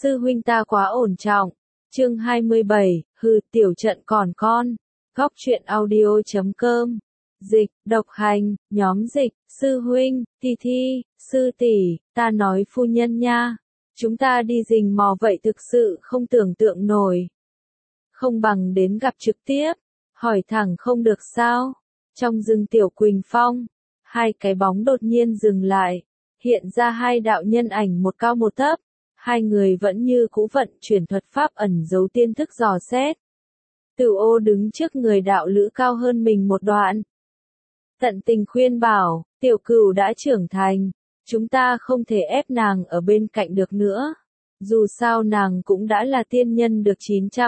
sư huynh ta quá ổn trọng. Chương 27, tiểu trận còn con. Góc truyện audio.com. Dịch, độc hành, nhóm dịch, sư huynh, thi, sư tỷ, ta nói phu nhân nha. Chúng ta đi rình mò vậy thực sự không tưởng tượng nổi. Không bằng đến gặp trực tiếp, hỏi thẳng không được sao. Trong rừng Tiểu Quỳnh Phong, hai cái bóng đột nhiên dừng lại, hiện ra hai đạo nhân ảnh một cao một thấp. Hai người vẫn như cũ vận chuyển thuật pháp ẩn giấu tiên thức dò xét. Tử Ô đứng trước người đạo lữ cao hơn mình một đoạn. Tận tình khuyên bảo, Tiểu Cửu đã trưởng thành, chúng ta không thể ép nàng ở bên cạnh được nữa. Dù sao nàng cũng đã là tiên nhân được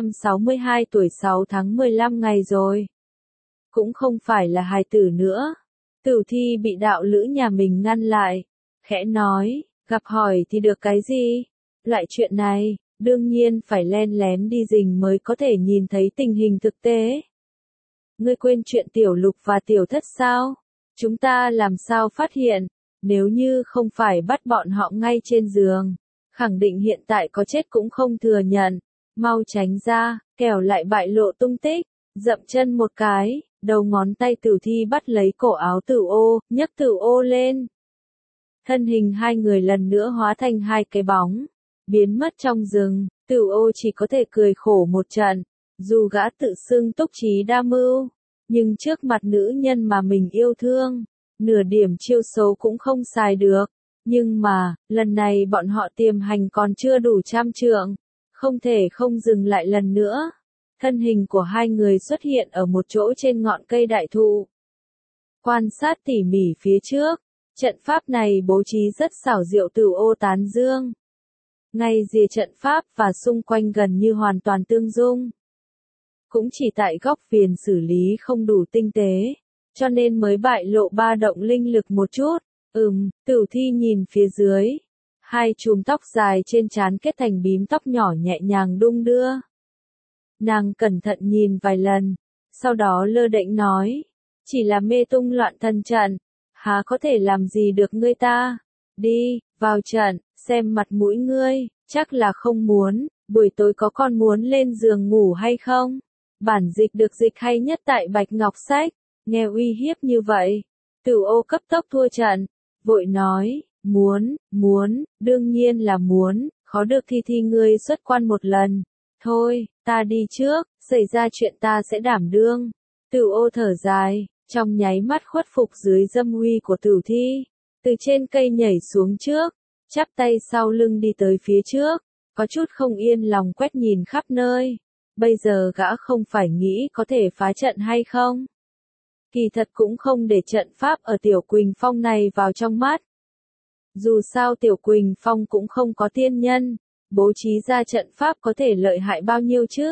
962 tuổi 6 tháng 15 ngày rồi. Cũng không phải là hài tử nữa. Tử Thi bị đạo lữ nhà mình ngăn lại, khẽ nói, gặp hỏi thì được cái gì? Loại chuyện này, đương nhiên phải len lén đi rình mới có thể nhìn thấy tình hình thực tế. Ngươi quên chuyện Tiểu Lục và Tiểu Thất sao? Chúng ta làm sao phát hiện, nếu như không phải bắt bọn họ ngay trên giường, khẳng định hiện tại có chết cũng không thừa nhận. Mau tránh ra, kẻo lại bại lộ tung tích. Dậm chân một cái, đầu ngón tay Tử Thi bắt lấy cổ áo Tử Ô, nhấc Tử Ô lên. Thân hình hai người lần nữa hóa thành hai cái bóng, biến mất trong rừng. Tử Ô chỉ có thể cười khổ một trận. Dù gã tự xưng túc trí đa mưu, nhưng trước mặt nữ nhân mà mình yêu thương, nửa điểm chiêu số cũng không xài được. Nhưng mà, lần này bọn họ tiềm hành còn chưa đủ trăm trượng, không thể không dừng lại lần nữa. Thân hình của hai người xuất hiện ở một chỗ trên ngọn cây đại thụ. Quan sát tỉ mỉ phía trước, trận pháp này bố trí rất xảo diệu. Tử Ô tán dương. Ngay rìa trận pháp và xung quanh gần như hoàn toàn tương dung. Cũng chỉ tại góc viền xử lý không đủ tinh tế, cho nên mới bại lộ ba động linh lực một chút. Tử Thi nhìn phía dưới. Hai chùm tóc dài trên trán kết thành bím tóc nhỏ nhẹ nhàng đung đưa. Nàng cẩn thận nhìn vài lần, sau đó lơ đễnh nói, chỉ là mê tung loạn thần trận, há có thể làm gì được ngươi ta. Đi, vào trận, xem mặt mũi ngươi, chắc là không muốn, buổi tối có con muốn lên giường ngủ hay không? Bản dịch được dịch hay nhất tại Bạch Ngọc Sách, nghe uy hiếp như vậy. Tử Ô cấp tốc thua trận, vội nói, muốn, đương nhiên là muốn, khó được Thi ngươi xuất quan một lần. Thôi, ta đi trước, xảy ra chuyện ta sẽ đảm đương. Tử Ô thở dài, trong nháy mắt khuất phục dưới dâm uy của Tử Thi. Từ trên cây nhảy xuống trước, chắp tay sau lưng đi tới phía trước, có chút không yên lòng quét nhìn khắp nơi. Bây giờ gã không phải nghĩ có thể phá trận hay không. Kỳ thật cũng không để trận pháp ở Tiểu Quỳnh Phong này vào trong mắt. Dù sao Tiểu Quỳnh Phong cũng không có tiên nhân, bố trí ra trận pháp có thể lợi hại bao nhiêu chứ.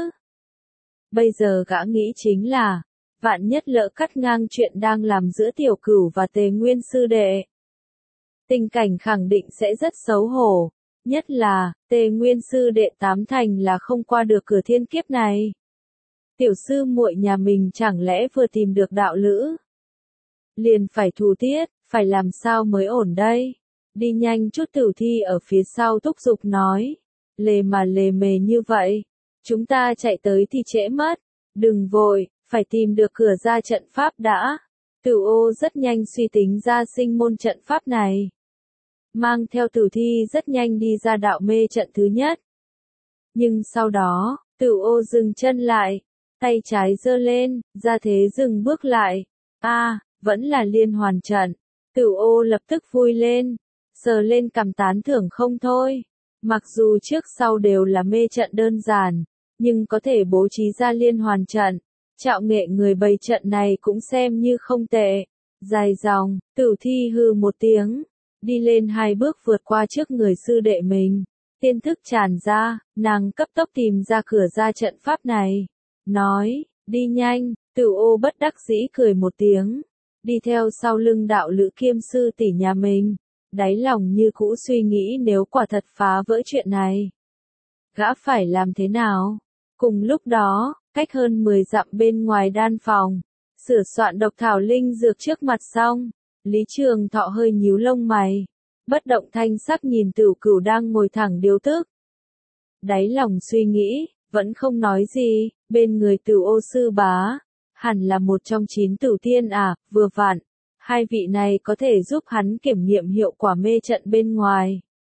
Bây giờ gã nghĩ chính là, vạn nhất lỡ cắt ngang chuyện đang làm giữa Tiểu Cửu và Tề Nguyên sư đệ. Tình cảnh khẳng định sẽ rất xấu hổ, nhất là, Tề Nguyên sư đệ tám thành là không qua được cửa thiên kiếp này. Tiểu sư muội nhà mình chẳng lẽ vừa tìm được đạo lữ, liền phải thù tiết, phải làm sao mới ổn đây? Đi nhanh chút. Tử Thi ở phía sau thúc giục nói, lề mà lề mề như vậy, chúng ta chạy tới thì trễ mất, đừng vội, phải tìm được cửa ra trận pháp đã. Tử Ô rất nhanh suy tính ra sinh môn trận pháp này, mang theo Tử Thi rất nhanh đi ra đạo mê trận thứ nhất. Nhưng sau đó, Tử Ô dừng chân lại, tay trái giơ lên, ra thế dừng bước lại. Vẫn là liên hoàn trận. Tử Ô lập tức vui lên, sờ lên cằm tán thưởng không thôi. Mặc dù trước sau đều là mê trận đơn giản, nhưng có thể bố trí ra liên hoàn trận, trạo nghệ người bày trận này cũng xem như không tệ. Dài dòng, Tử Thi hừ một tiếng, đi lên hai bước vượt qua trước người sư đệ mình. Tiên thức tràn ra, nàng cấp tốc tìm ra cửa ra trận pháp này. Nói, đi nhanh. Tử Ô bất đắc dĩ cười một tiếng, đi theo sau lưng đạo lữ kiêm sư tỷ nhà mình. Đáy lòng như cũ suy nghĩ nếu quả thật phá vỡ chuyện này, gã phải làm thế nào? Cùng lúc đó, cách hơn 10 dặm bên ngoài đan phòng, sửa soạn độc thảo linh dược trước mặt xong, Lý Trường Thọ hơi nhíu lông mày, bất động thanh sắc nhìn Tử Cửu đang ngồi thẳng điếu tức. đáy lòng suy nghĩ, vẫn không nói gì, bên người Tử Ô sư bá, hẳn là một trong 9 tử tiên à, vừa vặn, hai vị này có thể giúp hắn kiểm nghiệm hiệu quả mê trận bên ngoài.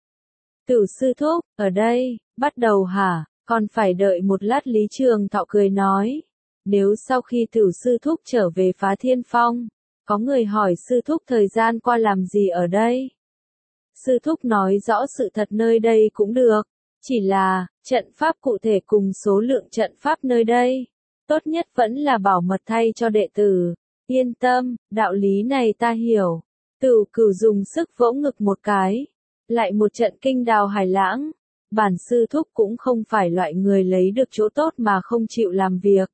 Tử sư thúc, ở đây, bắt đầu hả, còn phải đợi một lát. Lý Trường Thọ cười nói, nếu sau khi Tử sư thúc trở về Phá Thiên Phong, có người hỏi sư thúc thời gian qua làm gì ở đây. Sư thúc nói rõ sự thật nơi đây cũng được, chỉ là, trận pháp cụ thể cùng số lượng trận pháp nơi đây, tốt nhất vẫn là bảo mật thay cho đệ tử. Yên tâm, đạo lý này ta hiểu. Tử Cửu dùng sức vỗ ngực một cái. Lại một trận kinh đào hải lãng. Bản sư thúc cũng không phải loại người lấy được chỗ tốt mà không chịu làm việc.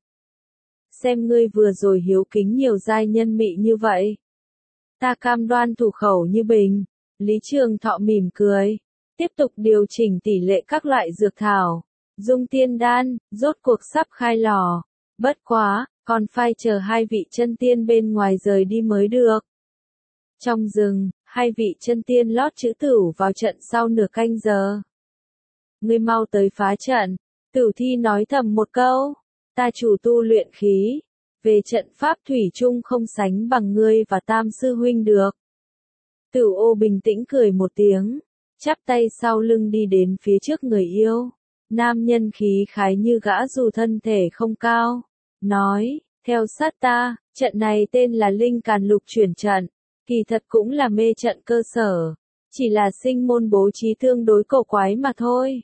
Xem ngươi vừa rồi hiếu kính nhiều giai nhân mị như vậy. Ta cam đoan thủ khẩu như bình. Lý Trường Thọ mỉm cười. Tiếp tục điều chỉnh tỷ lệ các loại dược thảo. Dung tiên đan, rốt cuộc sắp khai lò. Bất quá, còn phải chờ hai vị chân tiên bên ngoài rời đi mới được. Trong rừng, hai vị chân tiên lót chữ Tửu vào trận sau nửa canh giờ. Ngươi mau tới phá trận. Tử Thi nói thầm một câu. Ta chủ tu luyện khí. Về trận pháp thủy chung không sánh bằng ngươi và Tam sư huynh được. Tử Ô bình tĩnh cười một tiếng. Chắp tay sau lưng đi đến phía trước người yêu. Nam nhân khí khái như gã dù thân thể không cao. Nói, theo sát ta, trận này tên là Linh Càn Lục chuyển trận. Kỳ thật cũng là mê trận cơ sở. Chỉ là sinh môn bố trí tương đối cổ quái mà thôi.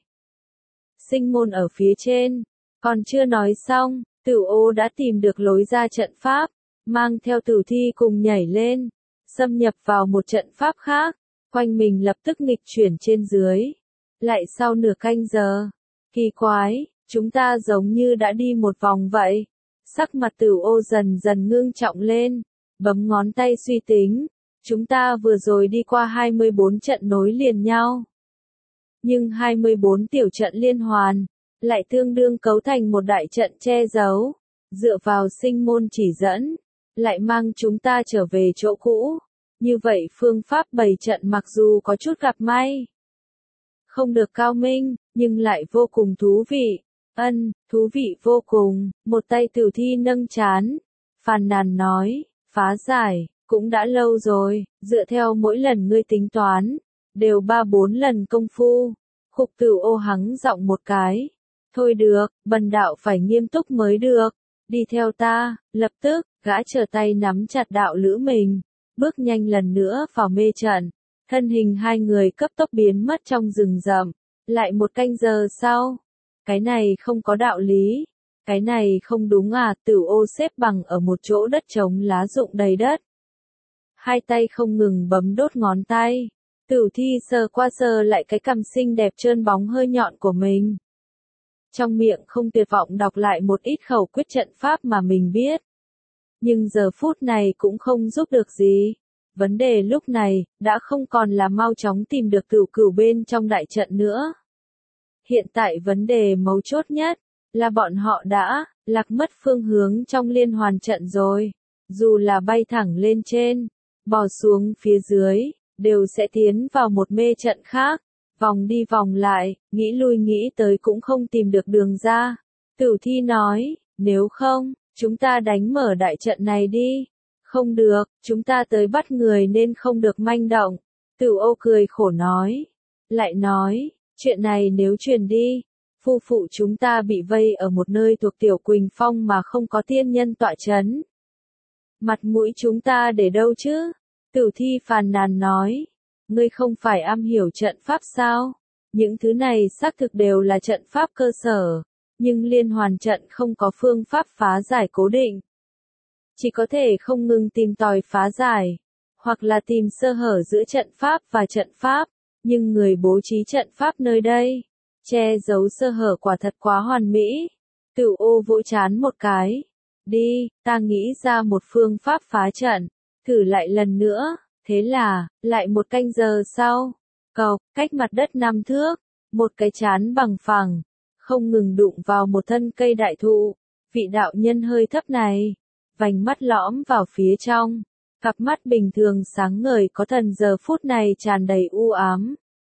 Sinh môn ở phía trên. Còn chưa nói xong, Tử Ô đã tìm được lối ra trận pháp. Mang theo Tử Thi cùng nhảy lên. Xâm nhập vào một trận pháp khác. Quanh mình lập tức nghịch chuyển trên dưới. Lại sau nửa canh giờ. Kỳ quái, chúng ta giống như đã đi một vòng vậy. Sắc mặt Tử Ô dần dần ngưng trọng lên. Bấm ngón tay suy tính. Chúng ta vừa rồi đi qua 24 trận nối liền nhau. Nhưng 24 tiểu trận liên hoàn, lại tương đương cấu thành một đại trận che giấu. Dựa vào sinh môn chỉ dẫn, lại mang chúng ta trở về chỗ cũ. Như vậy phương pháp bày trận mặc dù có chút gặp may. Không được cao minh, nhưng lại vô cùng thú vị. Thú vị vô cùng. Một tay Tử Thi nâng trán. Phàn nàn nói, phá giải, cũng đã lâu rồi, dựa theo mỗi lần ngươi tính toán, đều 3-4 lần công phu. Khục Tử Ô hắng giọng một cái. Thôi được, bần đạo phải nghiêm túc mới được. Đi theo ta, lập tức, gã trở tay nắm chặt đạo lữ mình. Bước nhanh lần nữa vào mê trận. Thân hình hai người cấp tốc biến mất trong rừng rậm. Lại một canh giờ sau. Cái này không có đạo lý. Cái này không đúng à. Tử Ô xếp bằng ở một chỗ đất trống lá rụng đầy đất. Hai tay không ngừng bấm đốt ngón tay. Tử Thi sờ qua sờ lại cái cằm xinh đẹp trơn bóng hơi nhọn của mình. Trong miệng không tuyệt vọng đọc lại một ít khẩu quyết trận pháp mà mình biết. Nhưng giờ phút này cũng không giúp được gì. Vấn đề lúc này, đã không còn là mau chóng tìm được Cửu Cửu bên trong đại trận nữa. Hiện tại vấn đề mấu chốt nhất, là bọn họ đã, lạc mất phương hướng trong liên hoàn trận rồi. Dù là bay thẳng lên trên, bò xuống phía dưới, đều sẽ tiến vào một mê trận khác. Vòng đi vòng lại, nghĩ lui nghĩ tới cũng không tìm được đường ra. Tử Thi nói, nếu không, chúng ta đánh mở đại trận này đi. Không được, chúng ta tới bắt người nên không được manh động. Tử Ô cười khổ nói. Lại nói, chuyện này nếu truyền đi, phu phụ chúng ta bị vây ở một nơi thuộc Tiểu Quỳnh Phong mà không có tiên nhân tọa chấn. Mặt mũi chúng ta để đâu chứ? Tử Thi phàn nàn nói. Ngươi không phải am hiểu trận pháp sao? Những thứ này xác thực đều là trận pháp cơ sở, nhưng liên hoàn trận không có phương pháp phá giải cố định. Chỉ có thể không ngừng tìm tòi phá giải, hoặc là tìm sơ hở giữa trận pháp và trận pháp, nhưng người bố trí trận pháp nơi đây, che giấu sơ hở quả thật quá hoàn mỹ. Tử Ô vỗ chán một cái. Đi, ta nghĩ ra một phương pháp phá trận, thử lại lần nữa. Thế là, lại một canh giờ sau, cộc, cách mặt đất 5 thước, một cái chán bằng phẳng, không ngừng đụng vào một thân cây đại thụ. Vị đạo nhân hơi thấp này, vành mắt lõm vào phía trong, cặp mắt bình thường sáng ngời có thần giờ phút này tràn đầy u ám.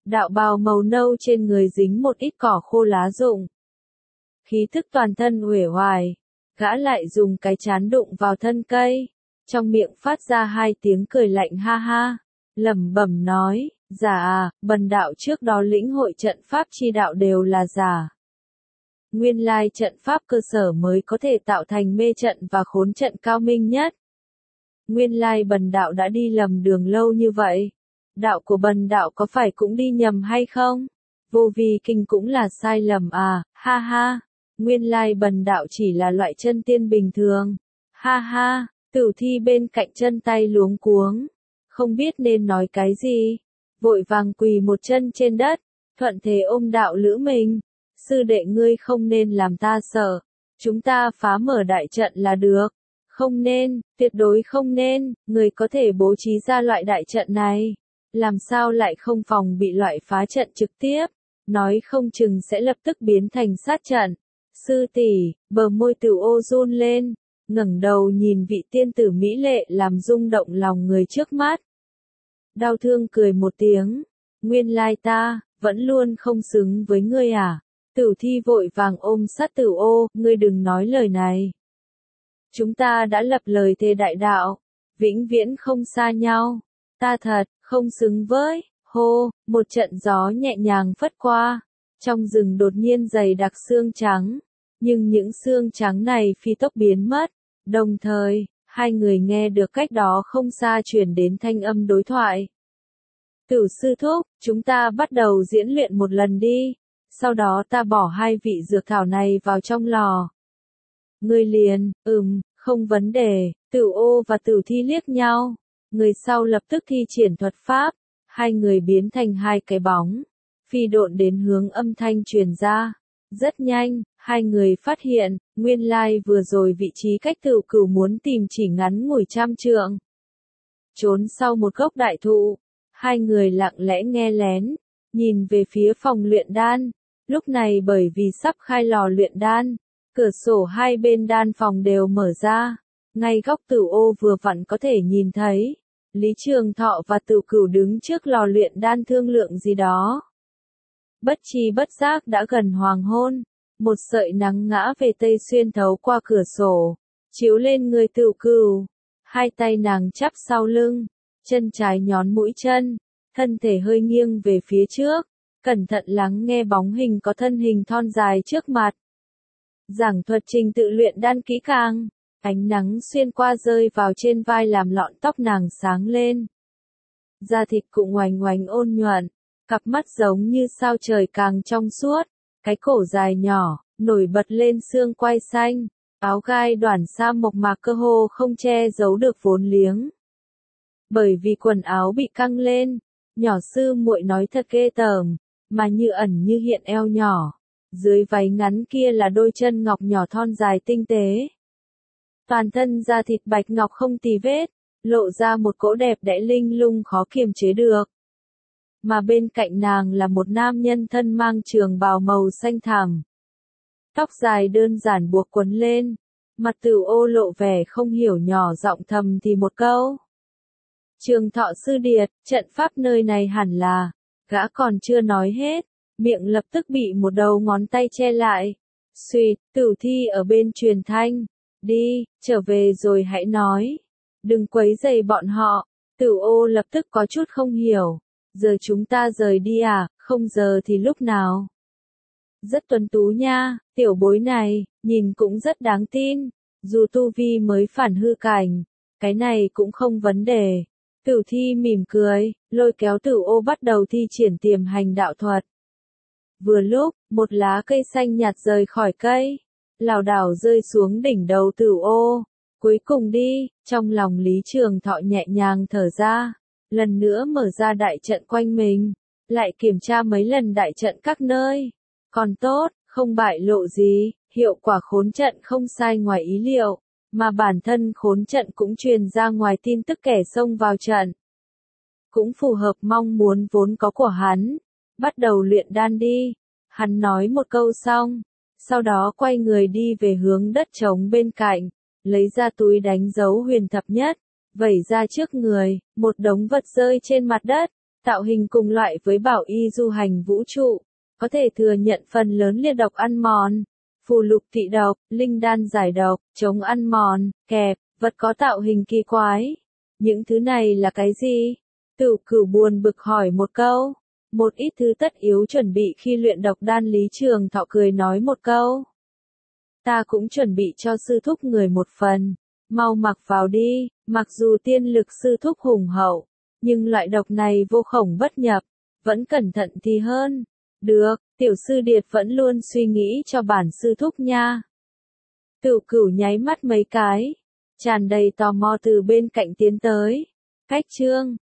đạo bào màu nâu trên người dính một ít cỏ khô lá rụng. Khí thức toàn thân uể oải, gã lại dùng cái trán đụng vào thân cây, trong miệng phát ra hai tiếng cười lạnh ha ha, lẩm bẩm nói, giả à, bần đạo trước đó lĩnh hội trận pháp chi đạo đều là giả. Nguyên lai trận pháp cơ sở mới có thể tạo thành mê trận và khốn trận cao minh nhất. Nguyên lai bần đạo đã đi lầm đường lâu như vậy. Đạo của bần đạo có phải cũng đi nhầm hay không? Vô vi kinh cũng là sai lầm à, ha ha. Nguyên lai bần đạo chỉ là loại chân tiên bình thường. Ha ha, Tử Thi bên cạnh chân tay luống cuống. Không biết nên nói cái gì. Vội vàng quỳ một chân trên đất, thuận thế ôm đạo lữ mình. Sư đệ ngươi không nên làm ta sợ. Chúng ta phá mở đại trận là được. Không nên, tuyệt đối không nên, người có thể bố trí ra loại đại trận này. Làm sao lại không phòng bị loại phá trận trực tiếp, nói không chừng sẽ lập tức biến thành sát trận. Sư tỷ, bờ môi Tử Ô run lên, ngẩng đầu nhìn vị tiên tử mỹ lệ làm rung động lòng người trước mắt. Đau thương cười một tiếng, nguyên lai ta, vẫn luôn không xứng với ngươi à? Tử Thi vội vàng ôm sát Tử Ô, ngươi đừng nói lời này. Chúng ta đã lập lời thề đại đạo, vĩnh viễn không xa nhau. Ta thật, không xứng với, hô, một trận gió nhẹ nhàng phất qua. Trong rừng đột nhiên dày đặc xương trắng, nhưng những xương trắng này phi tốc biến mất. Đồng thời, hai người nghe được cách đó không xa truyền đến thanh âm đối thoại. Tử sư thúc, chúng ta bắt đầu diễn luyện một lần đi. Sau đó ta bỏ hai vị dược thảo này vào trong lò. Người liền, không vấn đề, Tử Ô và Tử Thi liếc nhau. Người sau lập tức thi triển thuật pháp, hai người biến thành hai cái bóng, phi độn đến hướng âm thanh truyền ra. Rất nhanh, hai người phát hiện, nguyên lai vừa rồi vị trí cách Tử Cửu muốn tìm chỉ ngắn ngủi 100 trượng. Trốn sau một gốc đại thụ, hai người lặng lẽ nghe lén, nhìn về phía phòng luyện đan. Lúc này bởi vì sắp khai lò luyện đan, cửa sổ hai bên đan phòng đều mở ra. Ngay góc Tử Ô vừa vặn có thể nhìn thấy, Lý Trường Thọ và Tử Cửu đứng trước lò luyện đan thương lượng gì đó. Bất tri bất giác đã gần hoàng hôn, một sợi nắng ngã về tây xuyên thấu qua cửa sổ, chiếu lên người Tử Cửu. Hai tay nàng chắp sau lưng, chân trái nhón mũi chân, thân thể hơi nghiêng về phía trước, cẩn thận lắng nghe bóng hình có thân hình thon dài trước mặt. Giảng thuật trình tự luyện đan kỹ càng. Ánh nắng xuyên qua rơi vào trên vai làm lọn tóc nàng sáng lên. Da thịt cũng oành oành ôn nhuận, cặp mắt giống như sao trời càng trong suốt, cái cổ dài nhỏ, nổi bật lên xương quai xanh, áo gai đoản sam mộc mạc cơ hồ không che giấu được vốn liếng. Bởi vì quần áo bị căng lên, nhỏ sư muội nói thật ghê tởm, mà như ẩn như hiện eo nhỏ, dưới váy ngắn kia là đôi chân ngọc nhỏ thon dài tinh tế. Toàn thân da thịt bạch ngọc không tì vết, lộ ra một cỗ đẹp đẽ linh lung khó kiềm chế được. Mà bên cạnh nàng là một nam nhân thân mang trường bào màu xanh thẳm. Tóc dài đơn giản buộc quấn lên, mặt Tử Ô lộ vẻ không hiểu nhỏ giọng thầm thì một câu. Trường Thọ sư điệt, trận pháp nơi này hẳn là, gã còn chưa nói hết, miệng lập tức bị một đầu ngón tay che lại. Xuyệt, Tử Thi ở bên truyền thanh. Đi, trở về rồi hãy nói. Đừng quấy rầy bọn họ. Tử Ô lập tức có chút không hiểu. Giờ chúng ta rời đi à, không giờ thì lúc nào? Rất tuấn tú nha, tiểu bối này, nhìn cũng rất đáng tin. Dù tu vi mới phản hư cảnh, cái này cũng không vấn đề. Tử Thi mỉm cười, lôi kéo Tử Ô bắt đầu thi triển tiềm hành đạo thuật. Vừa lúc, một lá cây xanh nhạt rời khỏi cây, lảo đảo rơi xuống đỉnh đầu Tử Ô. Cuối cùng đi, trong lòng Lý Trường Thọ nhẹ nhàng thở ra, lần nữa mở ra đại trận quanh mình, lại kiểm tra mấy lần đại trận các nơi. Còn tốt, không bại lộ gì, hiệu quả khốn trận không sai ngoài ý liệu, mà bản thân khốn trận cũng truyền ra ngoài tin tức kẻ xông vào trận. Cũng phù hợp mong muốn vốn có của hắn. Bắt đầu luyện đan đi. Hắn nói một câu xong, sau đó quay người đi về hướng đất trống bên cạnh, lấy ra túi đánh dấu huyền thập nhất, vẩy ra trước người, một đống vật rơi trên mặt đất, tạo hình cùng loại với bảo y du hành vũ trụ, có thể thừa nhận phần lớn liệt độc ăn mòn, phù lục thị độc, linh đan giải độc, chống ăn mòn, kẹp, vật có tạo hình kỳ quái. Những thứ này là cái gì? Cửu Cửu buồn bực hỏi một câu. Một ít thứ tất yếu chuẩn bị khi luyện độc đan. Lý Trường Thọ cười nói một câu. Ta cũng chuẩn bị cho sư thúc người một phần. Mau mặc vào đi, mặc dù tiên lực sư thúc hùng hậu, nhưng loại độc này vô khổng bất nhập, vẫn cẩn thận thì hơn. Được, tiểu sư điệt vẫn luôn suy nghĩ cho bản sư thúc nha. Cửu Cửu nháy mắt mấy cái, tràn đầy tò mò từ bên cạnh tiến tới. Cách chương